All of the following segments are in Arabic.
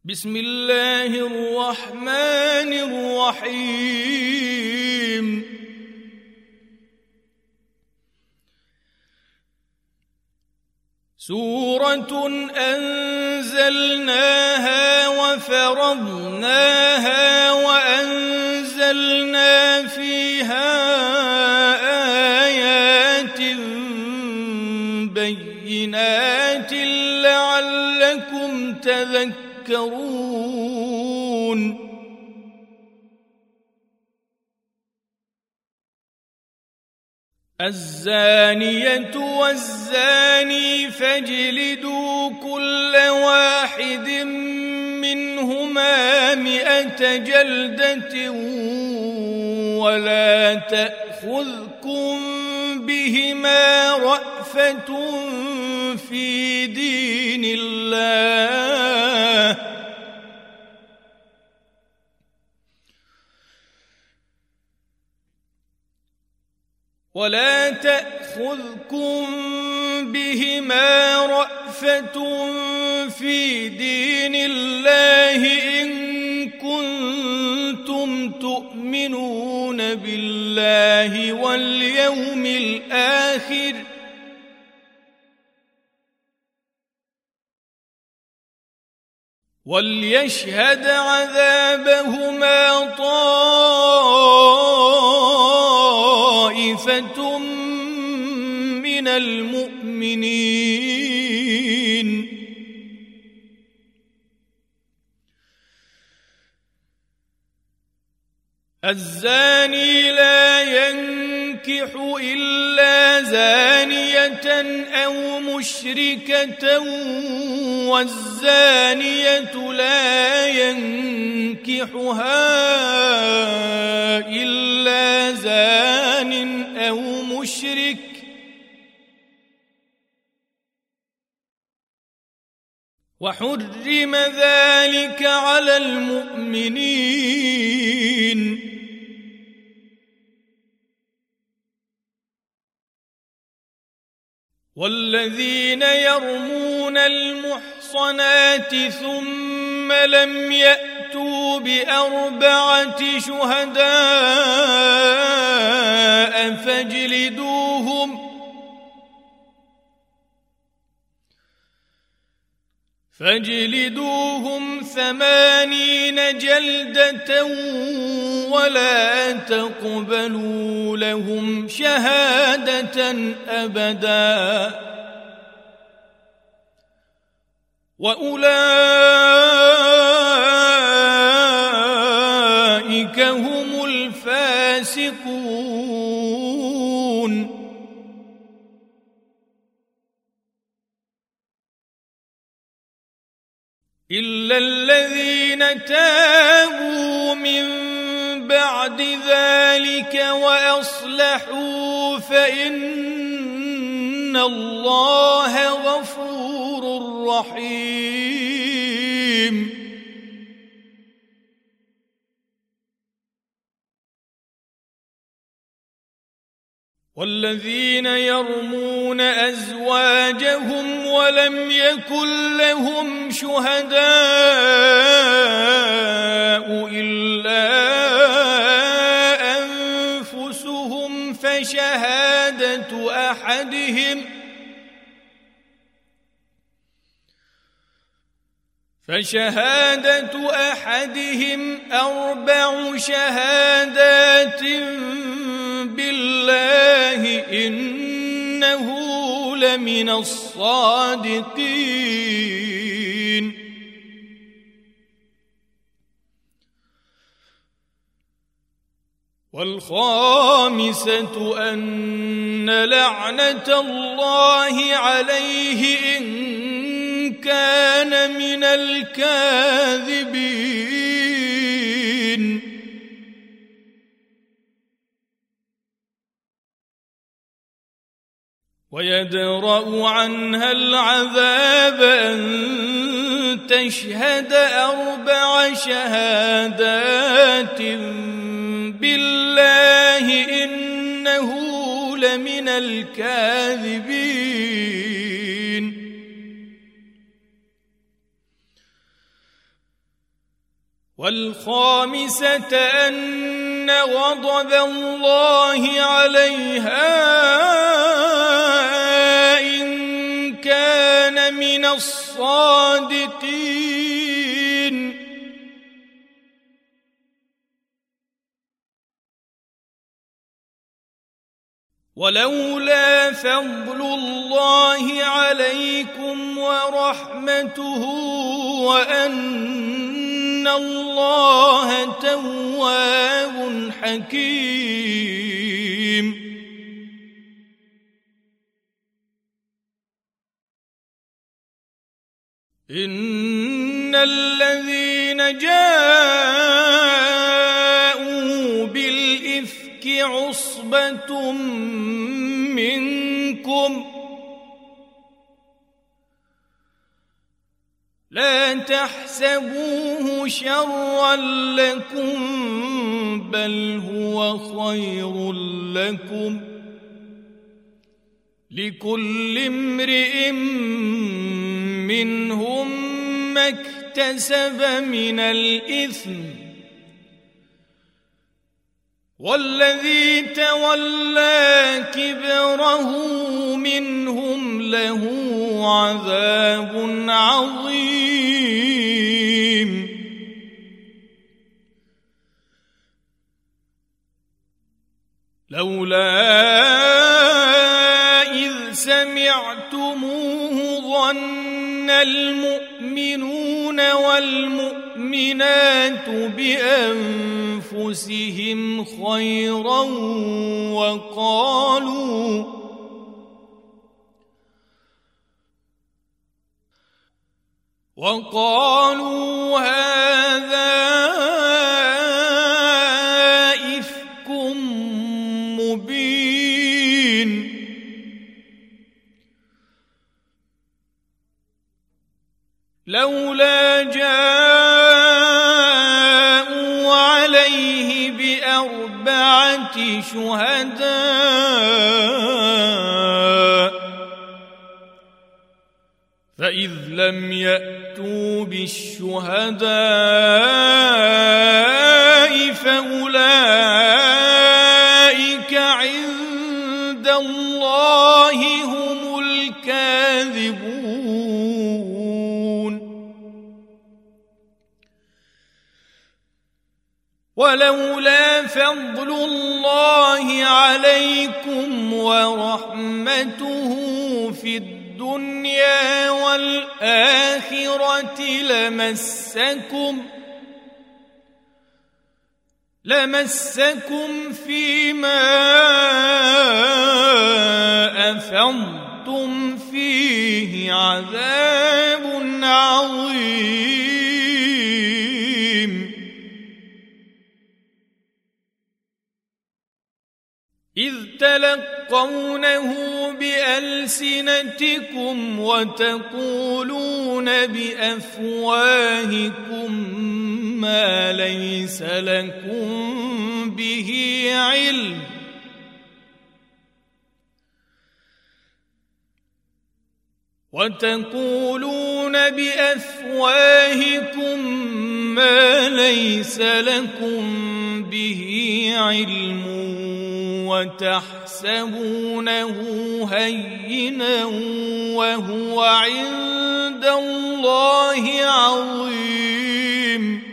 بسم الله الرحمن الرحيم سورة أنزلناها وفرضناها وأنزلنا فيها آيات بينات لعلكم تذكرون الزانية والزاني فاجلدوا كل واحد منهما 100 جلدة ولا تأخذكم بهما رأفة في دين الله ولا تأخذكم بهما رأفة في دين الله إن كنتم تؤمنون بالله واليوم الآخر وليشهد عذابهما طائفة من المؤمنين الزاني لا ينكح إلا زانية أو مشركة والزانية لا ينكحها إلا زان أو مشرك وحرم ذلك على المؤمنين والذين يرمون المحصنات ثم لم يأتوا ب4 شهداء فاجلدوهم 80 جلدة ولا تقبلوا لهم شهادة أبدا وأولئك هم الفاسقون إلا الذين تابوا من بعد ذلك وأصلحوا فإن الله غفور رحيم والذين يرمون أزواجهم ولم يكن لهم شهداء إلا أنفسهم فشهادة أحدهم 4 شهادات بالله إنه لمن الصادقين والخامسة أن لعنة الله عليه إن كان من الكاذبين ويدرأ عنها العذاب أن تشهد 4 شهادات بالله إنه لمن الكاذبين والخامسة أن غضب الله عليها إن كان من الصادقين. ولولا فضل الله عليكم ورحمته وأن الله تواب حكيم. إن الذين جاءوا بالإفك عصبة منكم لا تحسبوه شرا لكم بل هو خير لكم لكل امرئ منهم ما اكتسب من الإثم والذي تولى كبره منهم له عذاب عظيم. لولا إذ سمعتموه ظن المؤمنون والمؤمنات بأنفسهم خيرا وقالوا هذا إفك مبين. لولا جاءوا عليه بأربعة شهداء فإذ لم يأتوا بالشهداء فأولئك عند الله هم الكاذبون. ولولا فضل الله عليكم ورحمته في الدنيا والآخرة لمسكم فيما أفضتم فيه عذاب عظيم. إذ تلقونه بألسنتكم وتقولون بأفواهكم ما ليس لكم به علم وتحسبونه هينا وهو عند الله عظيم.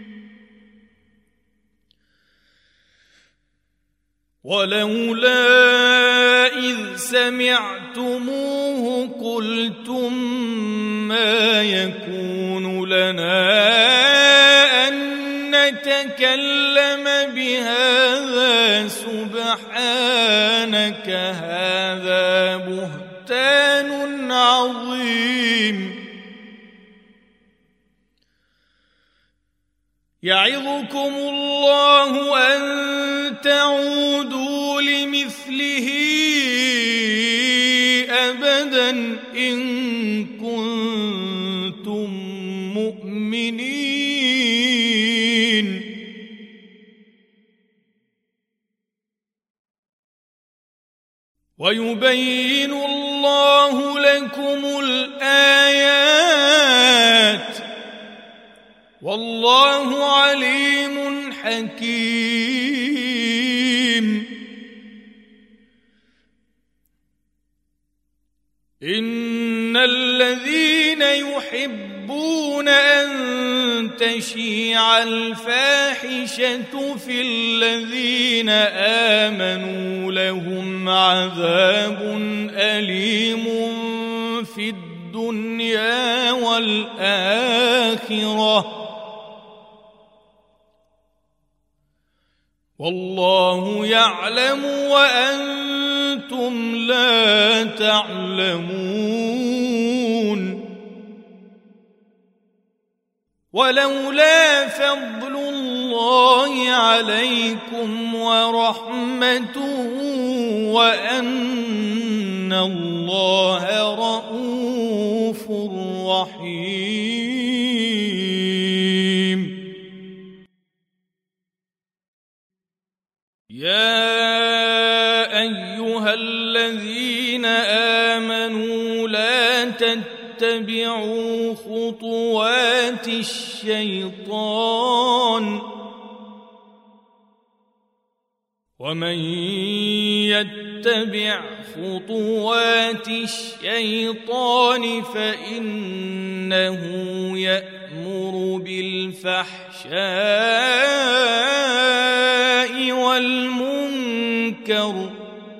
ولولا إذ سمعتموه قلتم ما يكون لنا أن نتكلم بهذا سبحانك هذا بهتان عظيم. يعظكم الله أن تعودوا لمثله أبدا إن كنتم مؤمنين. ويبين الله لكم الآيات والله عليم حكيم. إن الذين يحبون أن تشيع الفاحشة في الذين آمنوا لهم عذاب أليم في الدنيا والآخرة والله يعلم وأنتم لا تعلمون. ولولا فضل الله عليكم ورحمته وأن الله رؤوف رحيم. يا أيها الذين آمنوا لا تتبعوا خطوات الشيطان ومن يتبع خطوات الشيطان فإنه يأمر بالفحشاء والمنكر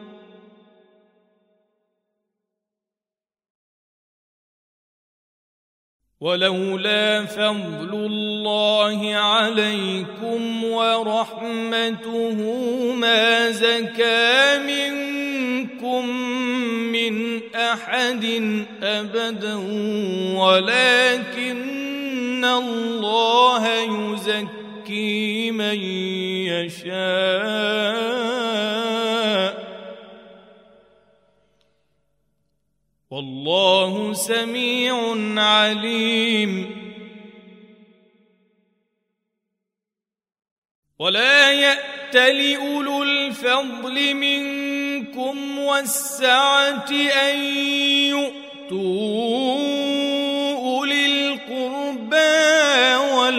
ولولا فضل الله عليكم ورحمته ما زكى منكم من أحد أبدا ولكن الله يزكي من يشاء والله سميع عليم. ولا يأتل أولو الفضل منكم والسعة أن يؤتوا أولي القربى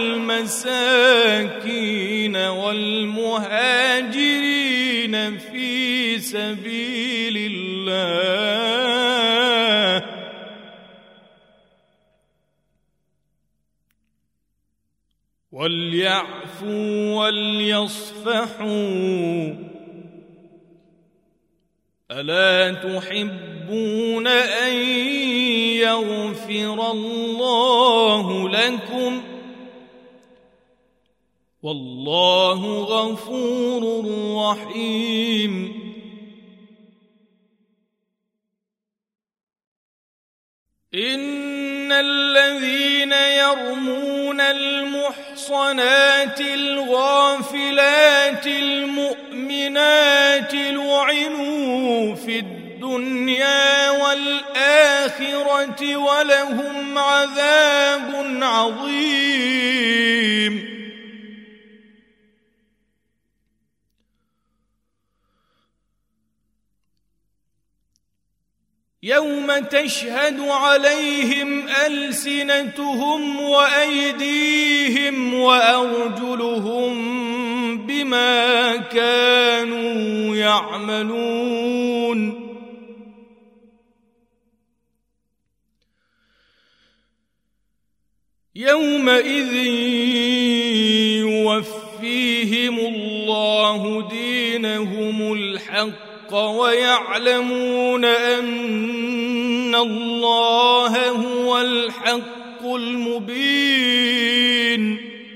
والمساكين والمهاجرين في سبيل الله وليعفوا وليصفحوا ألا تحبون أن يغفر الله لكم والله غفور رحيم. إن الذين يرمون المحصنات الغافلات المؤمنات لعنوا في الدنيا والآخرة ولهم عذاب عظيم. يوم تشهد عليهم ألسنتهم وأيديهم وأرجلهم بما كانوا يعملون. يومئذ يوفيهم الله دينهم الحق ويعلمون أن الله هو الحق المبين.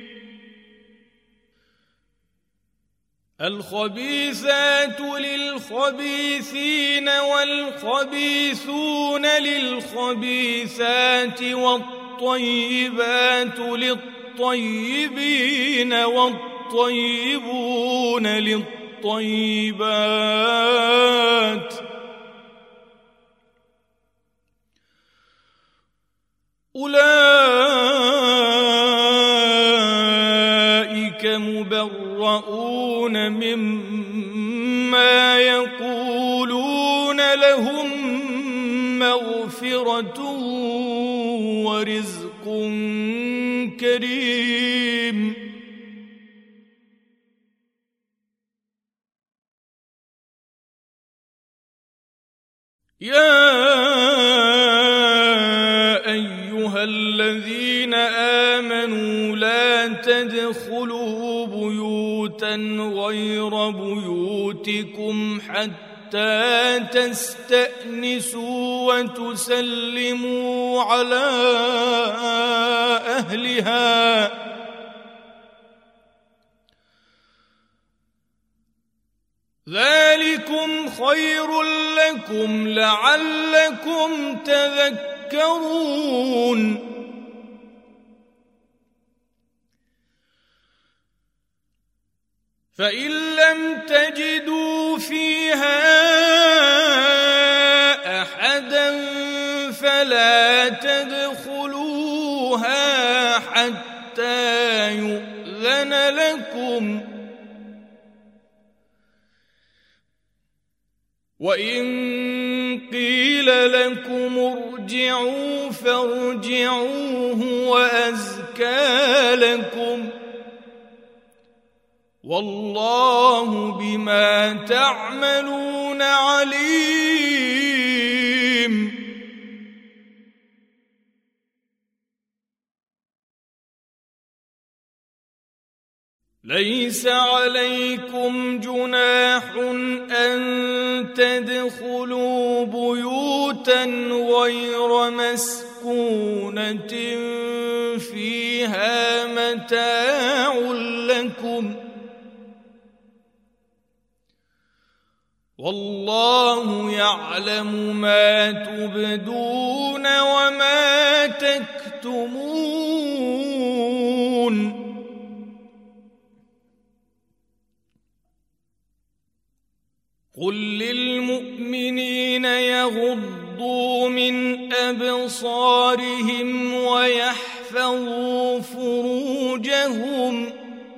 الخبيثات للخبيثين والخبيثون للخبيثات والطيبات للطيبين والطيبون للطيبات أولئك مبرؤون مما يقولون لهم مغفرة ورزق كريم. يا أيها الذين آمنوا لا تدخلوا بيوتا غير بيوتكم حتى تستأنسوا وتسلموا على أهلها ذلكم خير لكم لعلكم تذكرون. فإن لم تجدوا فيها أحدا فلا تدخلوها حتى يؤذن لكم، وإن قيل لكم ارجعوا فارجعوا هو أزكى لكم، والله بما تعملون عليم. ليس عليكم جناح أن تدخلوا بيوتا غير مسكونة فيها متاع لكم، والله يعلم ما تبدون وما تكتمون. قل للمؤمنين يغضوا من أبصارهم ويحفظوا فروجهم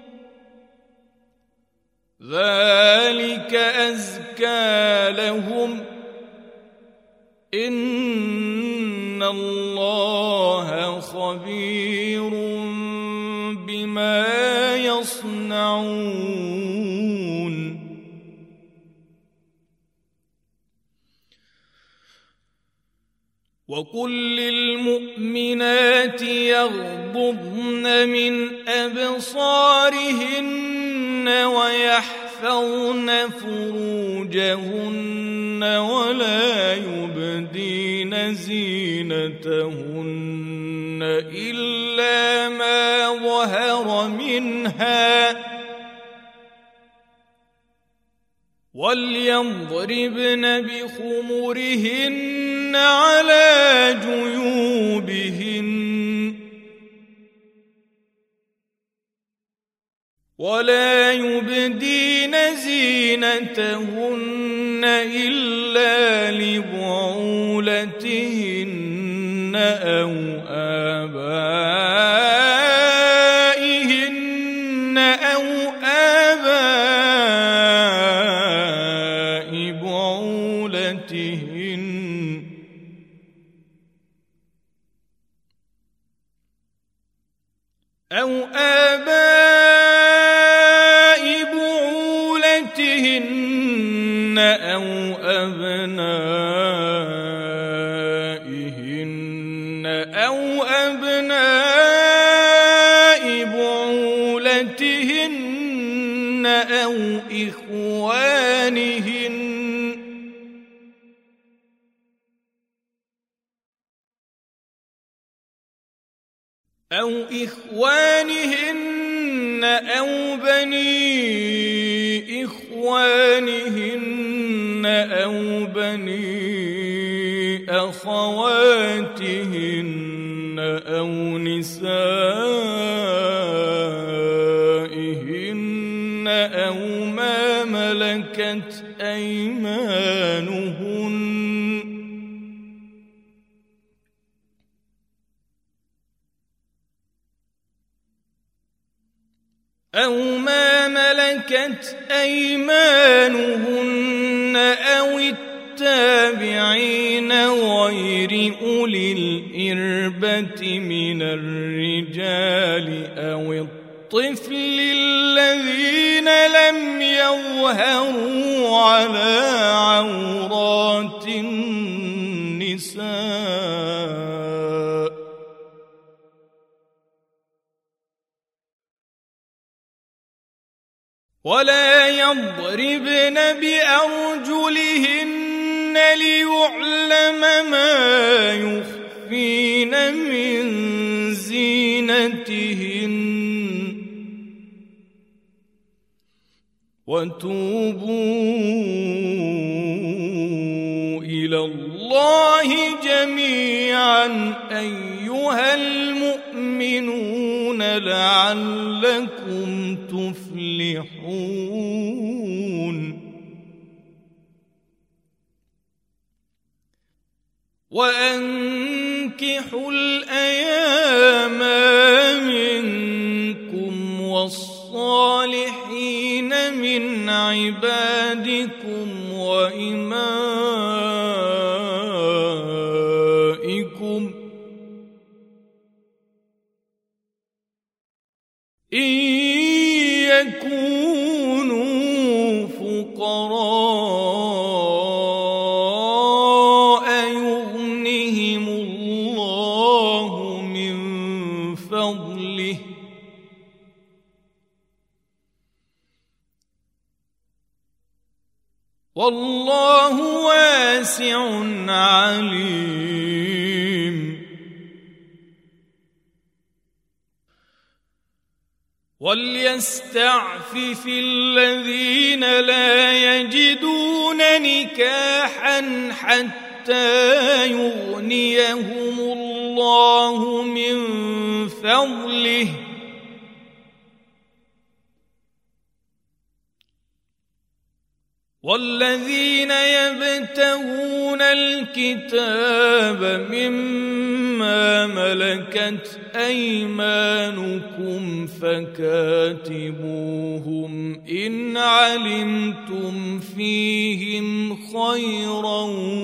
ذلك أزكى لهم إن الله خبير بما يصنعون. وقل للمؤمنات يغضضن من أبصارهن ويحفظن فروجهن ولا يبدين زينتهن إلا ما ظهر منها، وليضربن بخمرهن على جيوبهن ولا يبدين زينتهن إلا لبعولتهن أو آبائهن أو آباء بعولتهن أو أو أبنائهن أو أبناء بعولتهن أو إخوانهن أو بني إخوانهن أو بني أخواتهن أو نسائهن أو ما ملكت أيمانهن أو التابعين غير أولي الإربة من الرجال أو الطفل الذين لم يظهروا على عورات النساء ولا يضربن بأرجلهن ليعلم ما يخفين من زينتهن وتوبوا إلى الله جميعا أيها المؤمنون لعلكم تفلحون وأنكحوا الأيام منكم والصالحين من عبادكم وإمائكم إن يكونوا فقراء يغنهم الله من فضله والله واسع عليم وليستعفف الذين لا يجدون نكاحا حتى يغنيهم الله من فضله والذين يبتغون الكتاب مما ملكت أيمانكم فكاتبوهم إن علمتم فيهم خيرا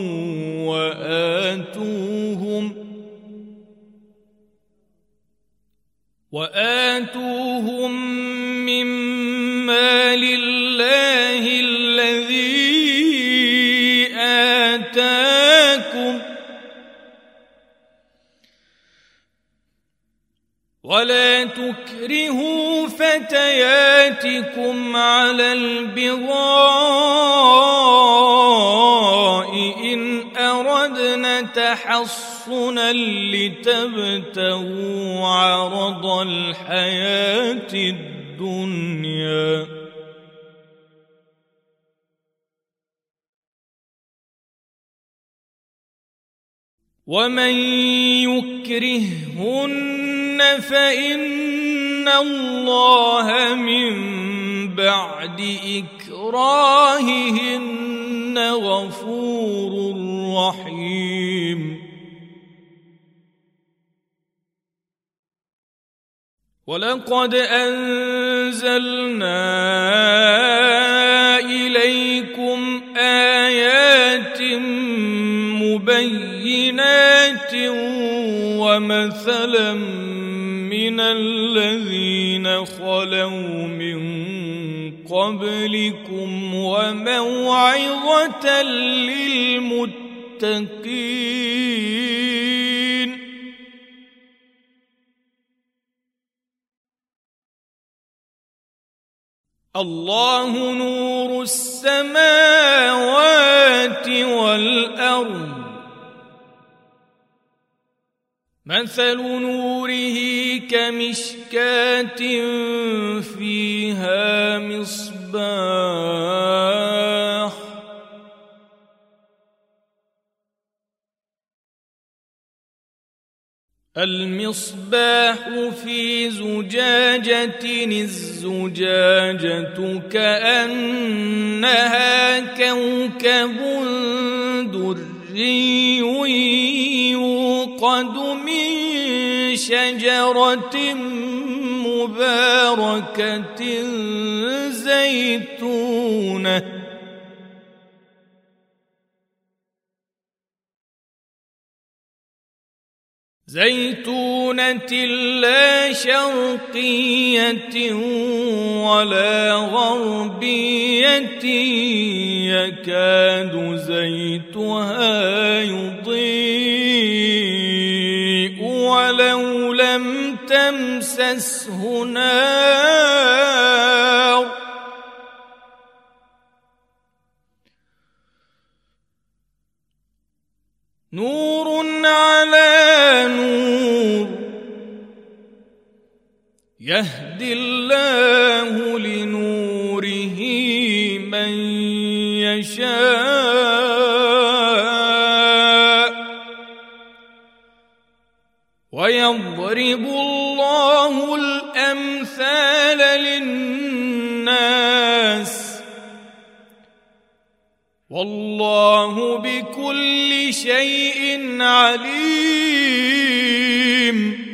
وآتوهم مما لله الذي آتاكم ولا تكرهوا فتياتكم على البغاء إن أردنا تحصنا لتبتغوا عرض الحياة الدنيا ومن يكرههن فإن الله من بعد إكراههن غفور رحيم ولقد أنزلنا إليكم آيات مبينات ومثلا من الذين خلوا من قبلكم وموعظة للمتقين الله نور السماوات والأرض مثل نوره كمشكاة فيها مصباح المصباح في زجاجة الزجاجة كأنها كوكب دري يوقد من شجرة مباركة زيتونة زيتونة لا شرقية ولا غربية يكاد زيتها يضيء ولو لم تمسسه نار نور على نور يهدي الله لنوره من يشاء ويضرب الله الأمثال للناس والله بكل شيء عليم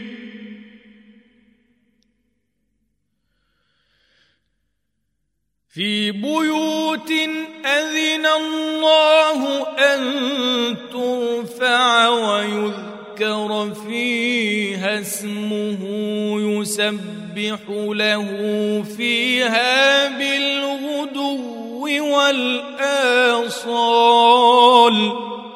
في بيوت أذن الله أن ترفع ويذكر فيها اسمه يسبح له فيها بالغدو والآصال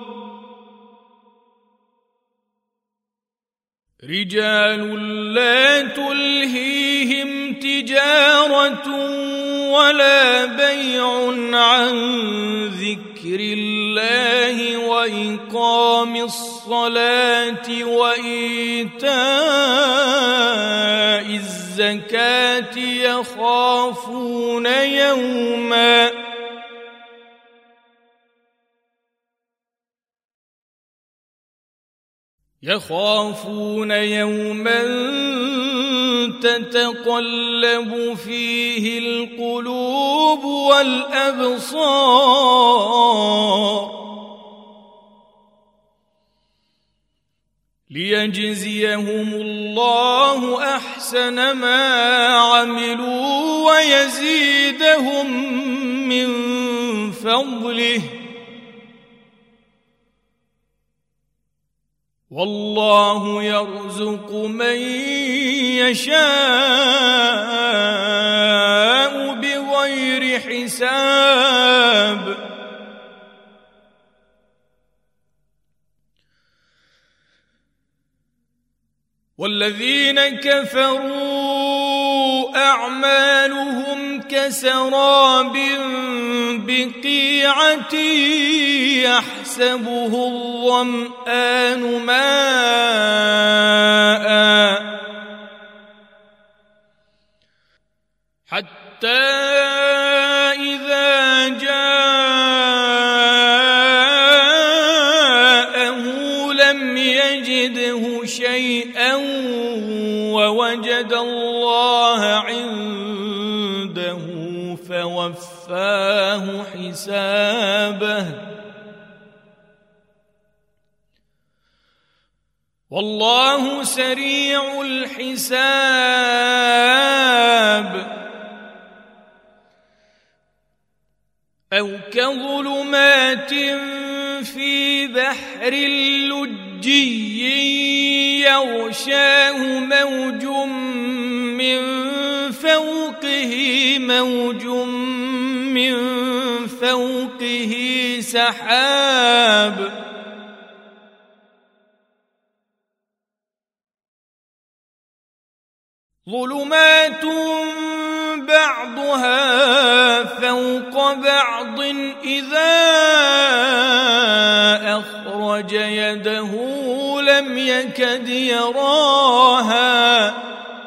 رجال لا تلهيهم تجارة ولا بيع عن ذكر الله وإقام الصلاة وإيتاء الزكاة يخافون يوما تتقلب فيه القلوب والأبصار ليجزيهم الله أحسن ما عملوا ويزيدهم من فضله والله يرزق من يشاء بغير حساب والذين كفروا أعمالهم كسراب بقيعة يحسبه الظمآن ماء حتى إذا جاءه لم يجده شيئا ووجد الله عنده فوفاه حسابه والله سريع الحساب أو كظلمات في بحر لجي يغشاه موج من فوقه موج من فوقه سحاب ظلمات بعضها فوق بعض إذا أخرج يده لم يكد يراها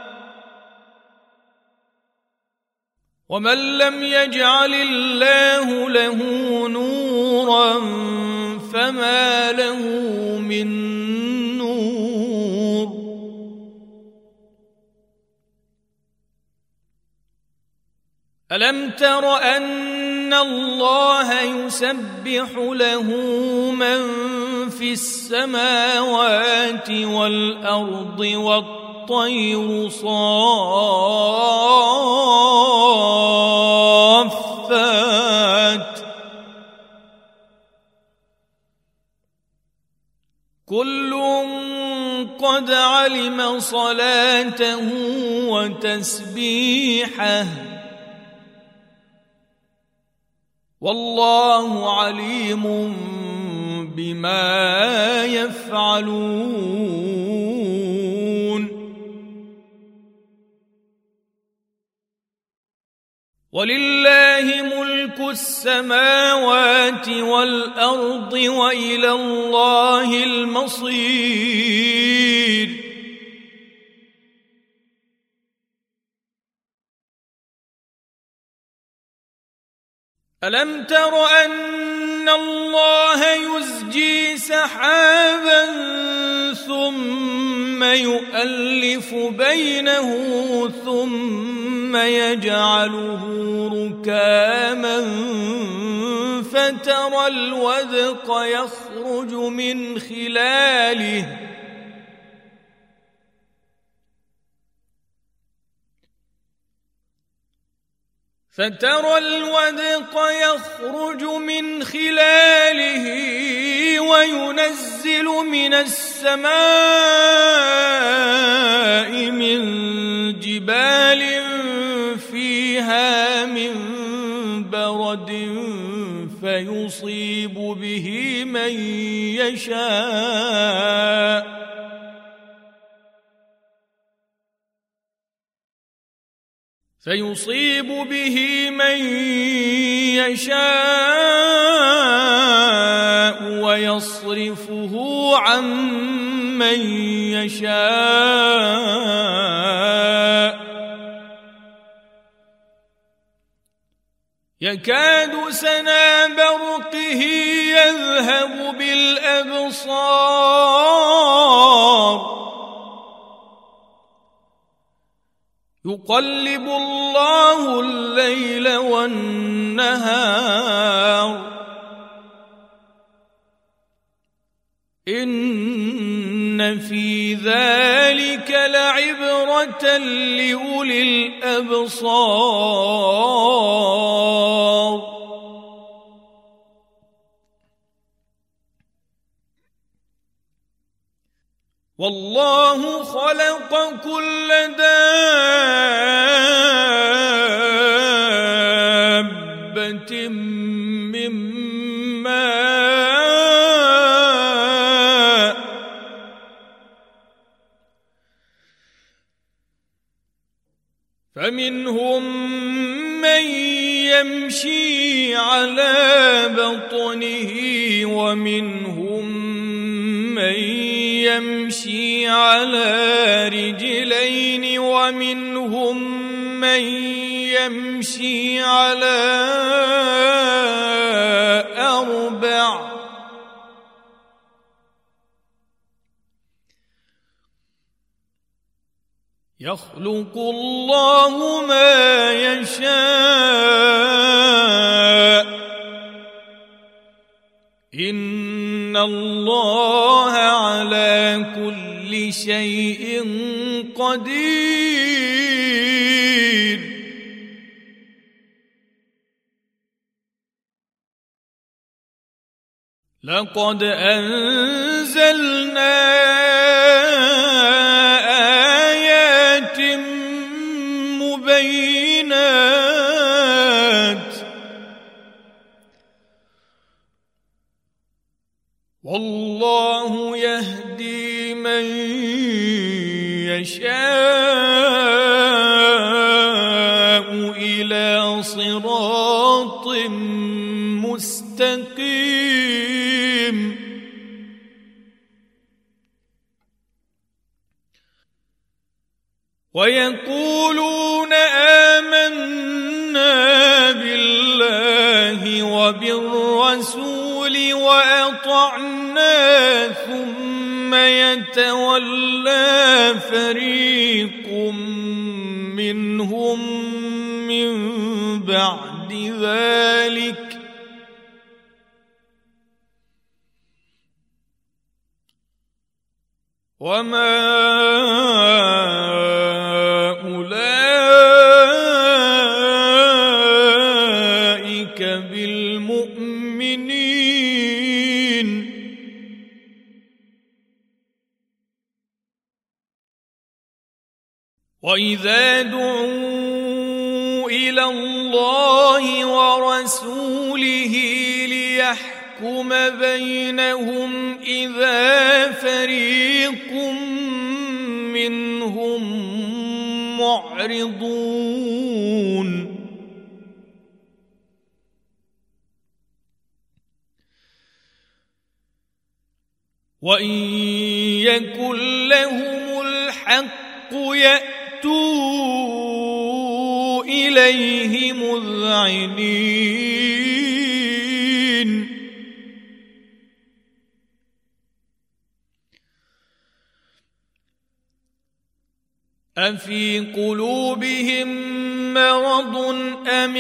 ومن لم يجعل الله له نورا فما له من نور ألم تر أن الله يسبح له من في السماوات والأرض والطير صافات كل علم صلاته وتسبيحه والله عليم بما يفعلون ولله ملك السماوات والأرض وإلى الله المصير ألم تر أن الله يزجي سحابا ثم يؤلف بينه ثم يجعله ركاما فترى الودق يخرج من خلاله وينزل من السماء من جبال فيها من برد فيصيب به من يشاء ويصرفه عن من يشاء يكاد سنا برقه يذهب بالأبصار يقلب الله الليل والنهار إن في ذلك لعبرة لأولي الأبصار والله خلق كل دابة من ماء فمنهم من يمشي على بطنه ومنهم من يمشي على رجلين ومنهم من يمشي على أربع يخلق الله ما يشاء إن الله على كل شيء قدير لقد أنزلنا آيات مبينات والله يهدي من يشاء إلى صراط مستقيم ويقولون آمنا بالله وبالرسول وأطعنا ثم يتولى فريق منهم من بعد ذلك وما وإذا دعوا إلى الله ورسوله ليحكم بينهم إذا فريق منهم معرضون وإن يكن لهم الحق يأتوا إليه مذعنين أفي قلوبهم مرض أم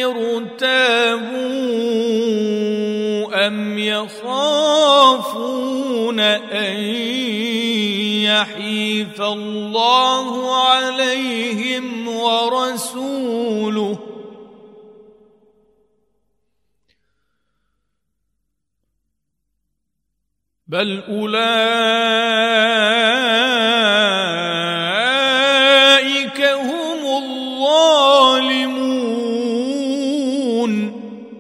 ارتابوا أم يخافون أن يحيف الله عليهم ورسوله بل أولئك هم الظالمون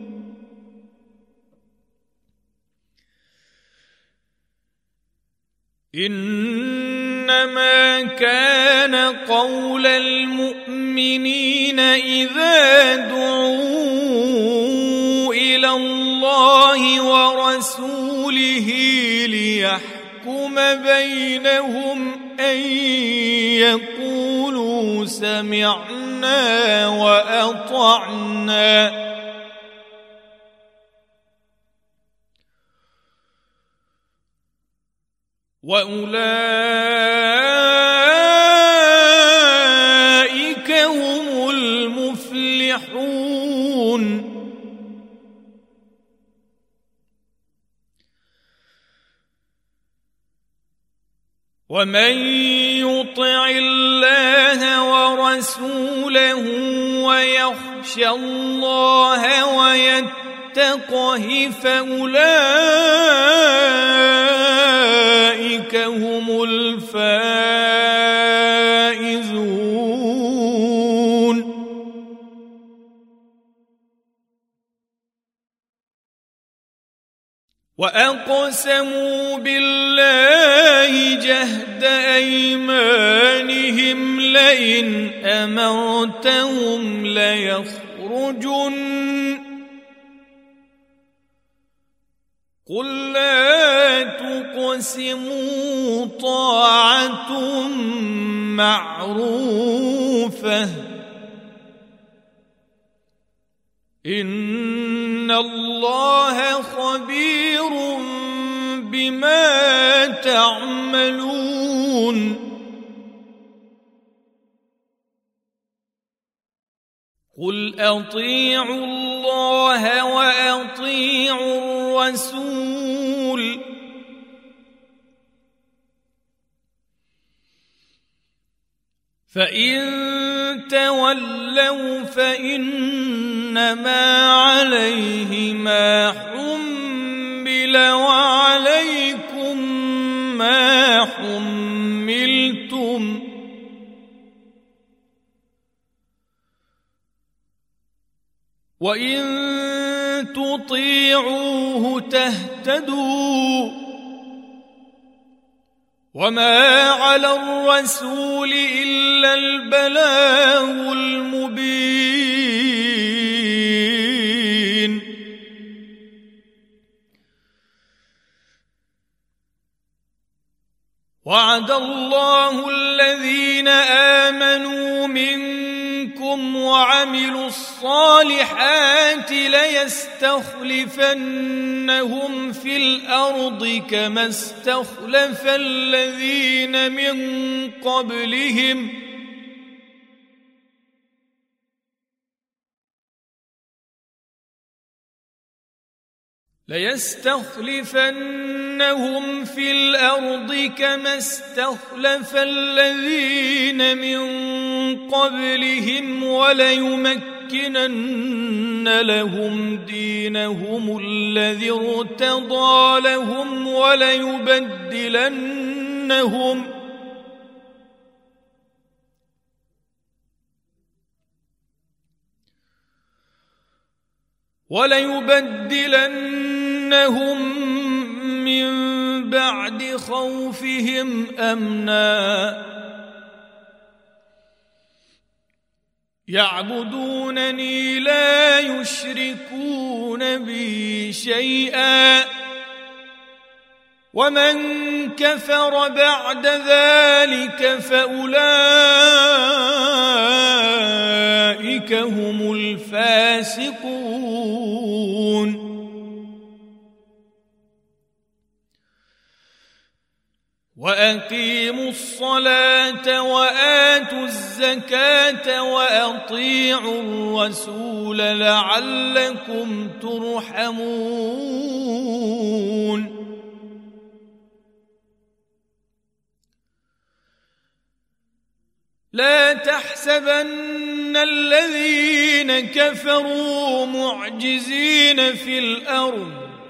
إنما كان قول المؤمنين إذا دعوا إلى الله ورسوله ليحكم بينهم أن يقولوا سمعنا وأطعنا وأولئك هم المفلحون ومن يطع الله ورسوله ويخشى الله ويتقه فأولئك هم الفائزون وأقسموا بالله جهد أيمانهم لئن أمرتهم ليخرجن قل لا تقسموا طاعة معروفة إن الله خبير بما تعملون قل أطيعوا الله وأطيعوا الرسول فإن تولوا فإنما عليه ما حمل وعليكم ما حملتم وإن تطيعوه تهتدوا وما على الرسول إلا البلاغ المبين وعد الله الذين آمنوا منكم وعملوا الصالحات ليستخلفنهم في الأرض كما استخلف الذين من قبلهم ليستخلفنهم في الأرض كما استخلف الذين من قبلهم وليمكنن لهم دينهم الذي ارتضى لهم وليبدلنهم من بعد خوفهم أمنا يعبدونني لا يشركون بي شيئا ومن كفر بعد ذلك فأولئك هم الفاسقون وأقيموا الصلاة وآتوا الزكاة وأطيعوا الرسول لعلكم ترحمون لا تحسبن الذين كفروا معجزين في الأرض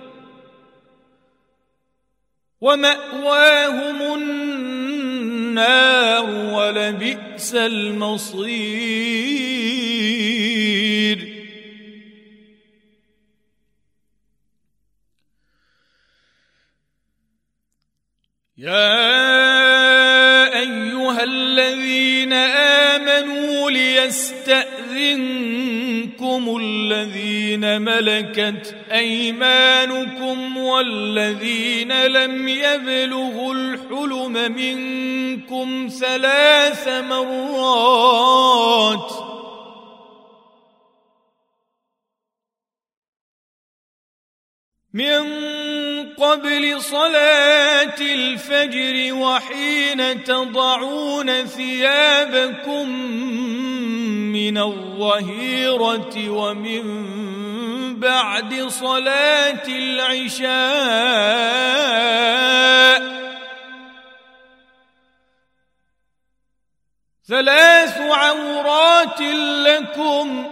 ومأواهم النار ولبئس المصير يا أيها الذين آمنوا ليستأذنكم الذين ملكت أيمانكم والذين لم يبلغوا الحلم منكم 3 مرات من قبل صلاة الفجر وحين تضعون ثيابكم من الظهيرة ومن بعد صلاة العشاء 3 عورات لكم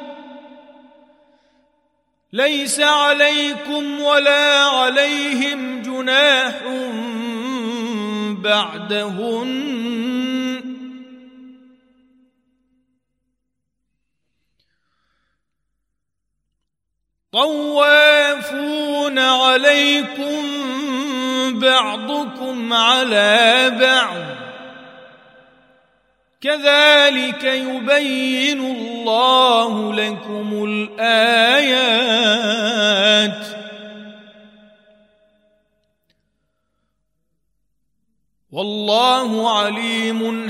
ليس عليكم ولا عليهم جناح بعدهن طوافون عليكم بعضكم على بعض كذلك يبين الله لكم الآيات والله عليم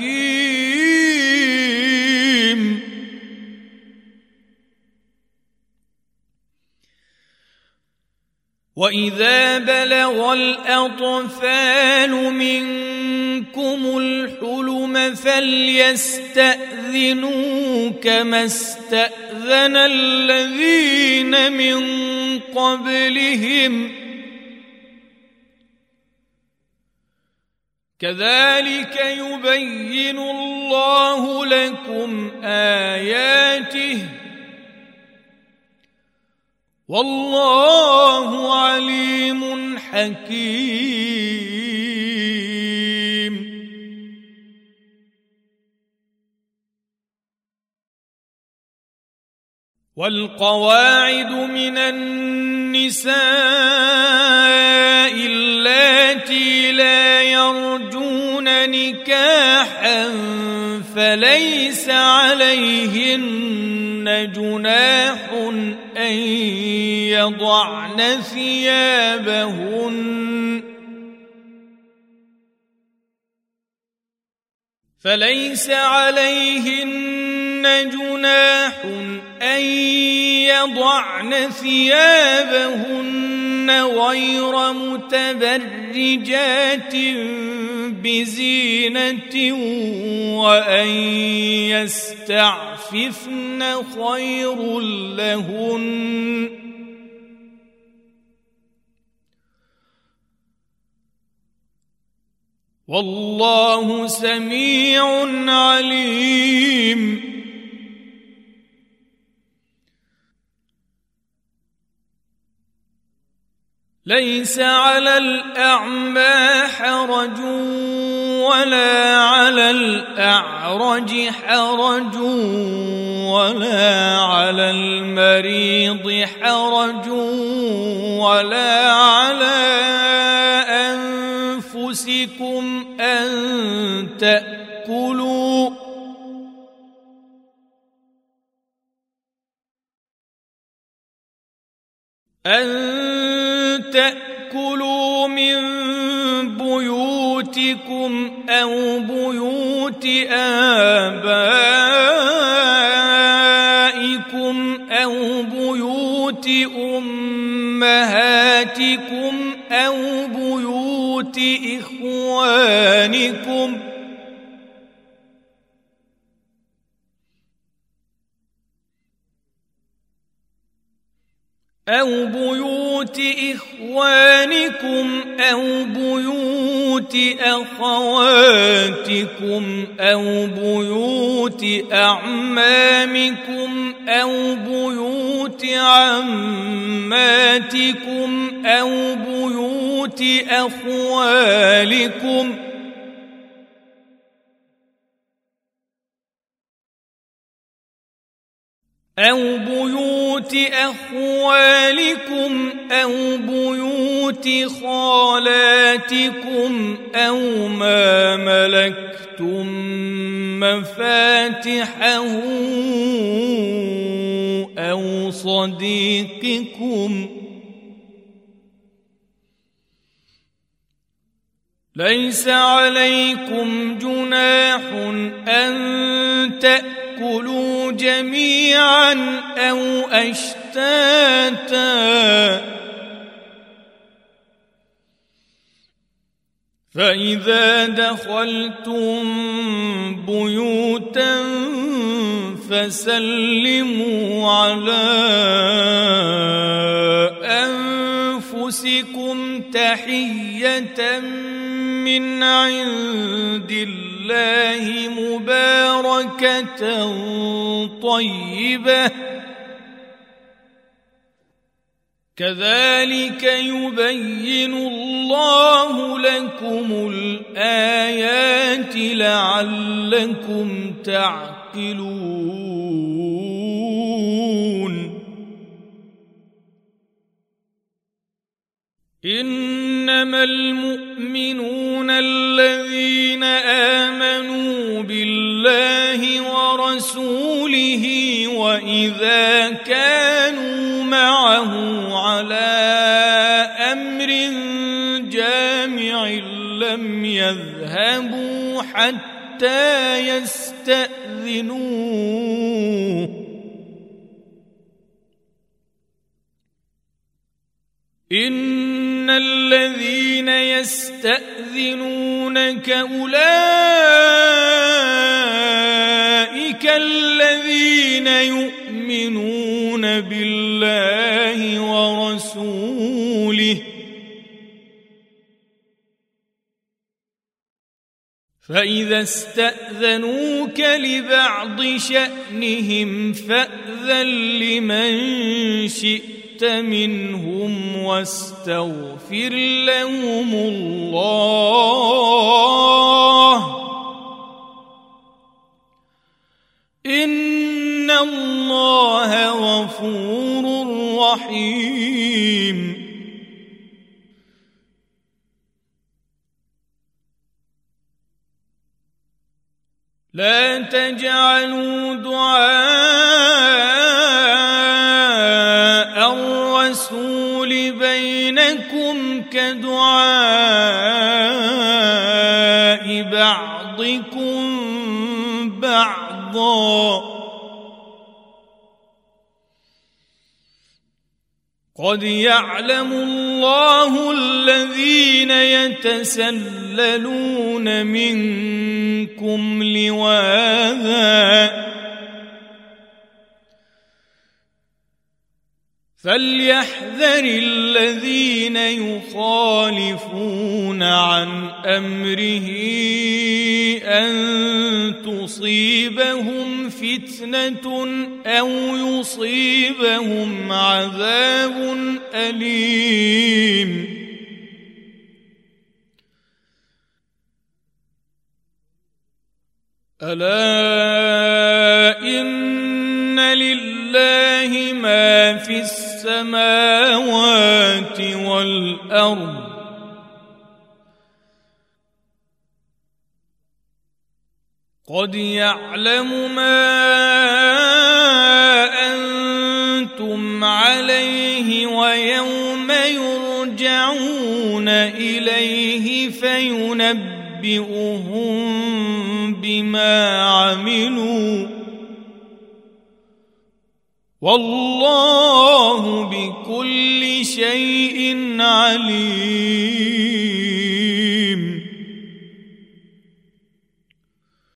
حكيم وإذا بلغ الأطفال منكم الحلم فليستأذنوا كما استأذن الذين من قبلهم كذلك يبين الله لكم آياته والله عليم حكيم والقواعد من النساء اللاتي لا يرجون نكاحا فليس عليهن جناح أن يضعن ثيابهن فليس عليهن جناح أن يضعن ثيابهن غير متبرجات بزينة وأن يستعففن خير لهن والله سميع عليم ليس على الأعمى حرج ولا على الأعرج حرج ولا على المريض حرج ولا على أنفسكم أن تأكلوا من بيوتكم أو بيوت آبائكم أو بيوت أمهاتكم أو بيوت إخوانكم أو بيوت أخواتكم أو بيوت أعمامكم أو بيوت عماتكم أو بيوت أخوالكم أو بيوت أخوالكم أو بيوت خالاتكم أو ما ملكتم مفاتحه أو صديقكم. ليس عليكم جناح أن تأكلوا جميعا أو أشتاتا، فإذا دخلتم بيوتا فسلموا على أنفسكم تحية من عند الله مباركة طيبة، كذلك يبين الله لكم الآيات لعلكم تعقلون. إنما المؤمنون الذين آمنوا بالله ورسوله وإذا كانوا معه على أمر جامع لم يذهبوا حتى يستأذنوه. إن الذين يستأذنونك أولئك الذين يؤمنون بالله ورسوله، فإذا استأذنوك لبعض شأنهم فأذن لمن شئت منهم واستغفر لهم الله، إن الله غفور رحيم. لا تجعلوا دعاء الرسول بينكم كدعاء بعضكم بعضا، قد يعلم الله الذين يتسللون منكم لواذا، فليحذر الذين يخالفون عن أمره أن تصيبهم فتنة أو يصيبهم عذاب أليم. ألا إن لله لله ما في السماوات والأرض قد يعلم ما أنتم عليه ويوم يرجعون إليه فينبئهم بما عملوا والله بكل شيء عليم.